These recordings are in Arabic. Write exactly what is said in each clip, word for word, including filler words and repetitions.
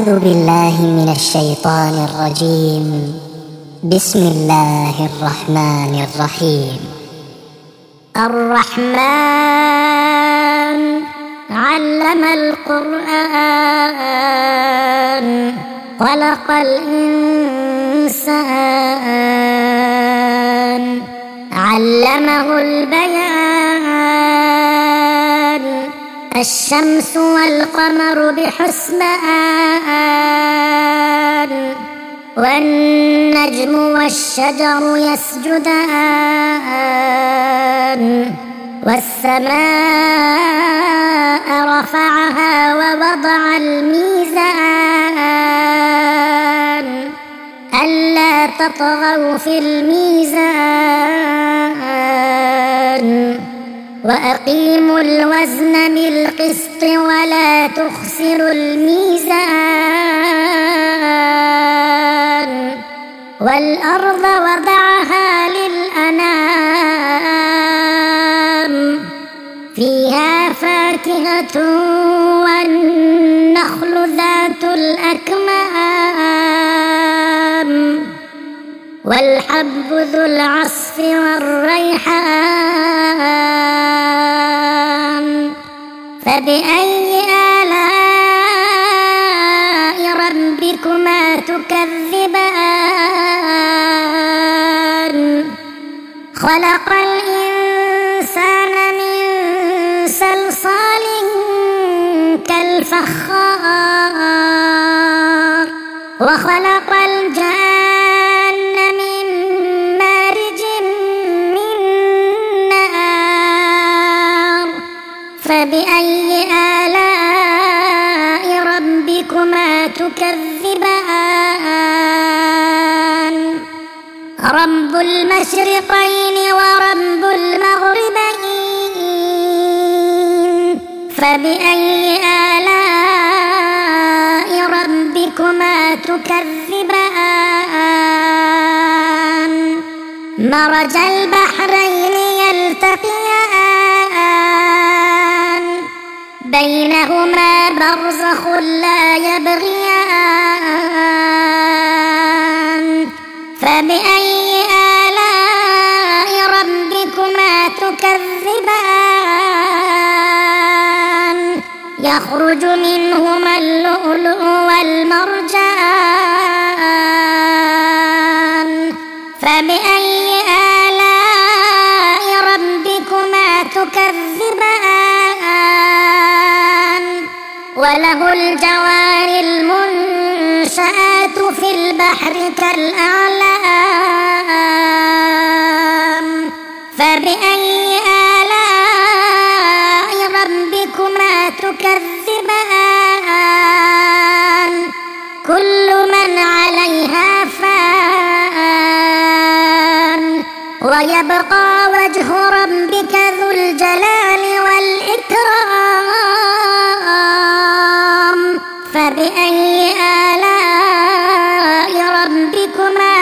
أعوذ بالله من الشيطان الرجيم. بسم الله الرحمن الرحيم. الرحمن علم القرآن خلق الإنسان علمه البيان الشمس والقمر بحسبان والنجم والشجر يسجدان والسماء رفعها ووضع الميزان ألا تطغوا في الميزان وأقيموا الوزن بالقسط ولا تخسروا الميزان والأرض وضعها للأنام فيها فاكهة والنخل ذات الأكمام والحب ذو العصف والريحان فبأي آلاء ربكما تكذبان خلق الإنسان من صلصال كالفخار وخلق الجان من مارج من نار فبأي آلاء ربكما تكذبان رب المشرقين ورب المغربين فبأي آلاء ربكما تكذبان مرج البحرين يلتقيان بينهما برزخ لا يبغيان فبأي آلاء ربكما تكذبان يخرج منهما اللؤلؤ والمرجان فبأي آلاء ربكما تكذبان وله الجوار المنشآت في البحر كالأعلام فبأي آلاء ربكما تكذبان كل من عليها فان ويبقى وجه ربك ذو الجلال والإكرام فبأي آلاء ربكما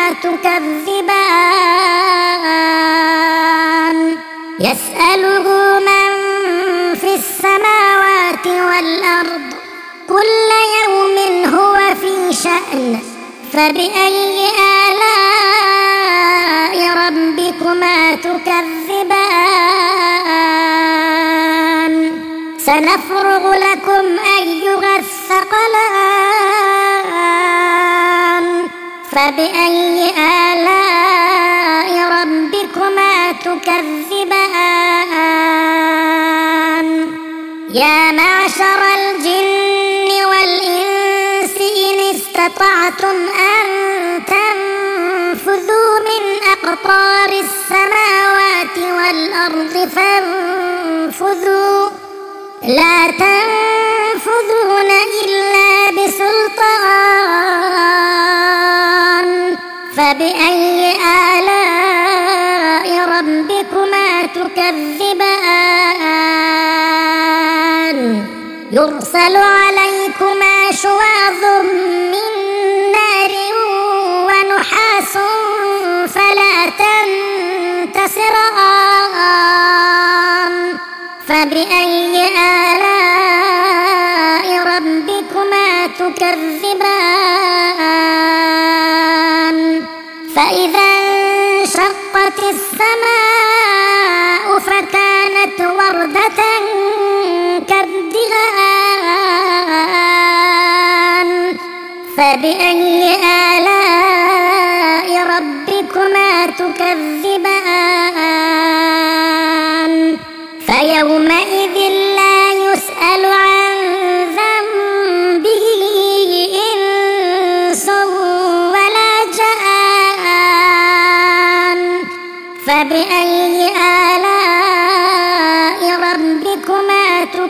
تكذبان يسأله من في السماوات والأرض كل يوم هو في شأن فبأي آلاء ربكما تكذبان سنفرغ لكم أيها الثقلان فبأي آلاء ربكما تكذبان يا معشر الجن والإنس إن استطعتم أن تنفذوا من أقطار السماوات والأرض فانفذوا لا تنفذون إلا بسلطان فبأي آلاء ربكما تكذبان يرسل عليكما شواظ من نار ونحاس فلا تنتصران فبأي آلاء ربكما تكذبان فإذا انشقت السماء فكانت وردة كالدهان فبأي آلاء ربكما تكذبان فيومئذ لا يسأل عن ذنبه إنس ولا جان فبأي آلاء ربكما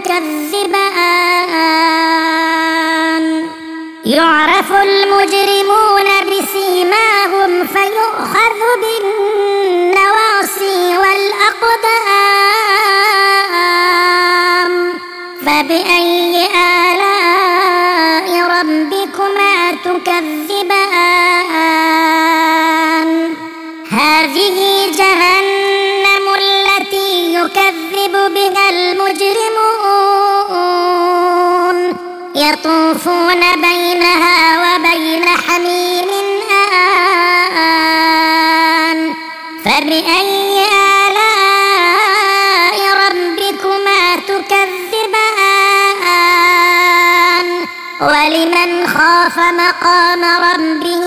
تكذبان يعرف المجرمون بسيماهم فيؤخذ بالنواصي والأقدام فبأي آلاء ربكما تكذبان هذه جهنم التي يكذب بها المجرمون يطوفون بينها وبين حميم آن فبأي آلاء ربكما تكذبان ولمن خاف مقام ربه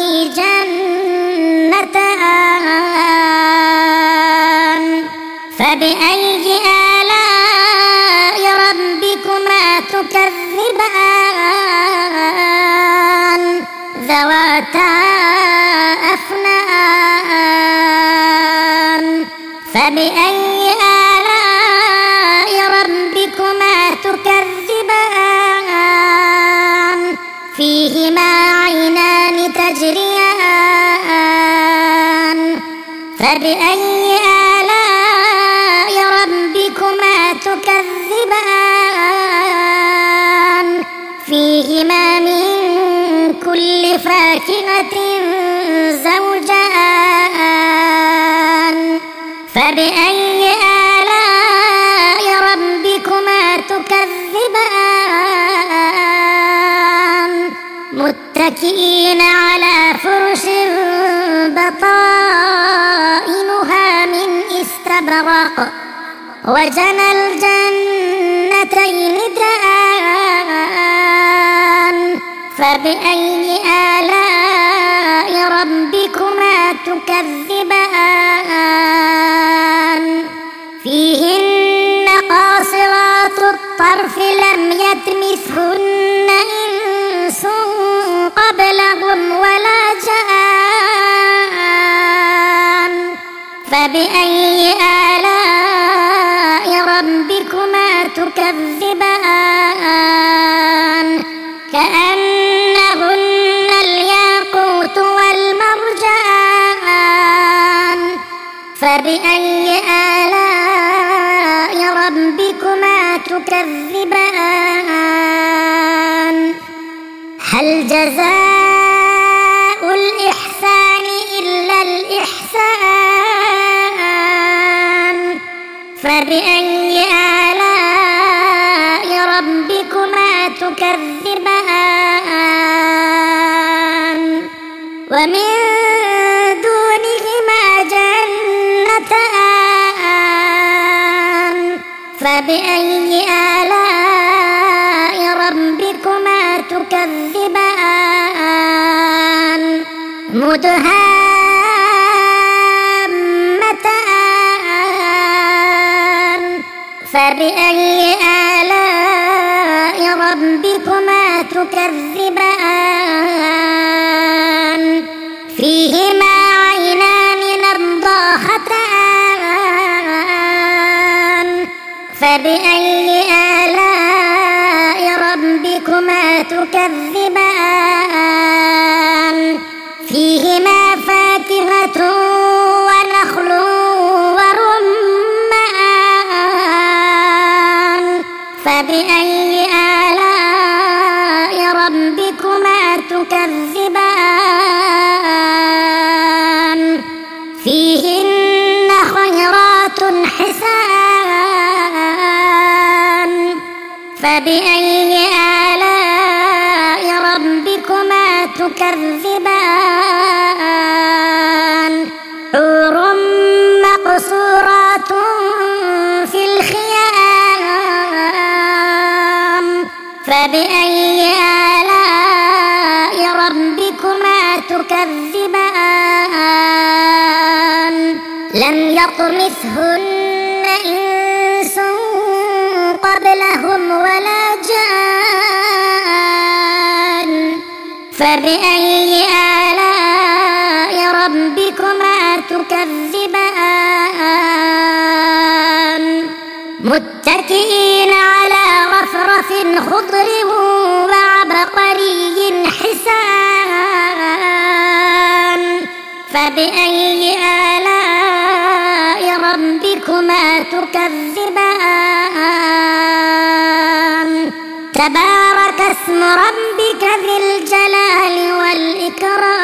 جنتان فبأي آلاء ربكما تكذبان ذواتا أفنان فبأي آلاء ربكما تكذبان فيهما عينان تجريان فبأي آلاء ربكما تكذبان فيهما من كل فاكهة زوجان فبأي آلاء ربكما تكذبان متكئين على فرش بطائنها من استبرق وجنى الجنتين دان فبأي آلاء ربكما تكذبان فيهن قاصرات الطرف لم يطمثهن إنس قبلهم ولا جان فبأي آلاء ربكما تكذبان كأنهن الياقوت والمرجان فبأي آلاء ربكما تكذبان هل جزاء الإحسان إلا الإحسان فبأي آلاء ربكما تكذبان ومن دونهما جنتان فبأي آلاء ربكما تكذبان مدهامتان فبأي آلاء ربكما تكذبان فيهما عينان نضاختان فبأي آلاء ربكما تكذبان فيهما فاكهة ونخل ورمان فبأي آلاء ربكما تكذبان فيهن خيرات حسان فبأي آلاء تكذبان حور مقصورات في الخيام فبأي آلاء ربكما تكذبان لم يطمثهن إنس قبلهم ولا جان فبأي آلاء ربكما تكذبان متكئين على رفرف خضر وعبقري حسان فبأي آلاء ربكما تكذبان تبارك اسم ربك ذي الجلال والإكرام